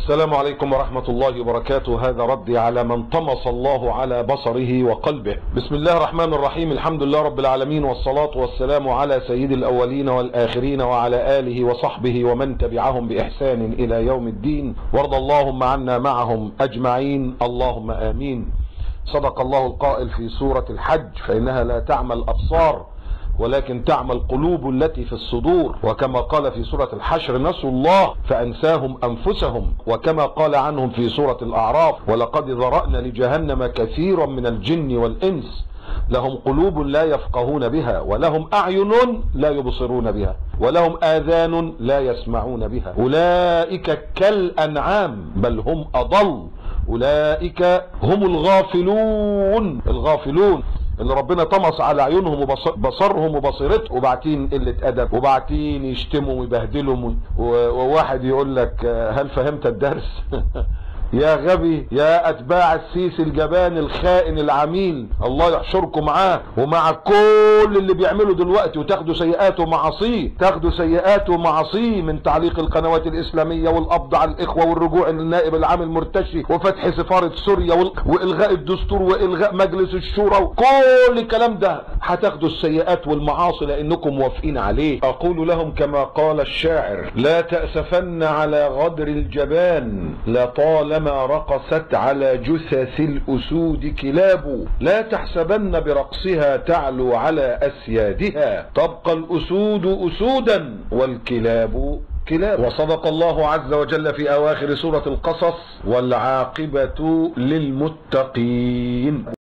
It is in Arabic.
السلام عليكم ورحمة الله وبركاته. هذا ردي على من طمس الله على بصره وقلبه. بسم الله الرحمن الرحيم. الحمد لله رب العالمين، والصلاة والسلام على سيد الأولين والآخرين وعلى آله وصحبه ومن تبعهم بإحسان إلى يوم الدين، وارض اللهم عنا معهم أجمعين، اللهم آمين. صدق الله القائل في سورة الحج: فإنها لا تعمى الأبصار ولكن تعمى القلوب التي في الصدور. وكما قال في سورة الحشر: نسوا الله فأنساهم أنفسهم. وكما قال عنهم في سورة الأعراف: ولقد ذرأنا لجهنم كثيرا من الجن والإنس لهم قلوب لا يفقهون بها ولهم أعين لا يبصرون بها ولهم آذان لا يسمعون بها أولئك كالأنعام بل هم أضل أولئك هم الغافلون اللي ربنا طمس على عيونهم وبصرهم وبصيرتهم، وبعتين قلة أدب، وبعتين يشتموا ويبهدلوا، وواحد يقول لك: هل فهمت الدرس؟ يا غبي، يا أتباع السيسي الجبان الخائن العميل، الله يحشركم معاه ومع كل اللي بيعمله دلوقتي، وتاخدوا سيئاته ومعاصيه من تعليق القنوات الإسلامية والقبض على الإخوة والرجوع للنائب العام المرتشي وفتح سفارة سوريا وإلغاء الدستور وإلغاء مجلس الشورى وكل الكلام ده. هتاخدوا السيئات والمعاصي لأنكم موافقين عليه. أقول لهم كما قال الشاعر: لا تأسفن على غدر الجبان، لطالما رقصت على جثث الأسود كلاب، لا تحسبن برقصها تعلو على أسيادها، تبقى الأسود أسودا والكلاب كلاب. وصدق الله عز وجل في أواخر سورة القصص: والعاقبة للمتقين.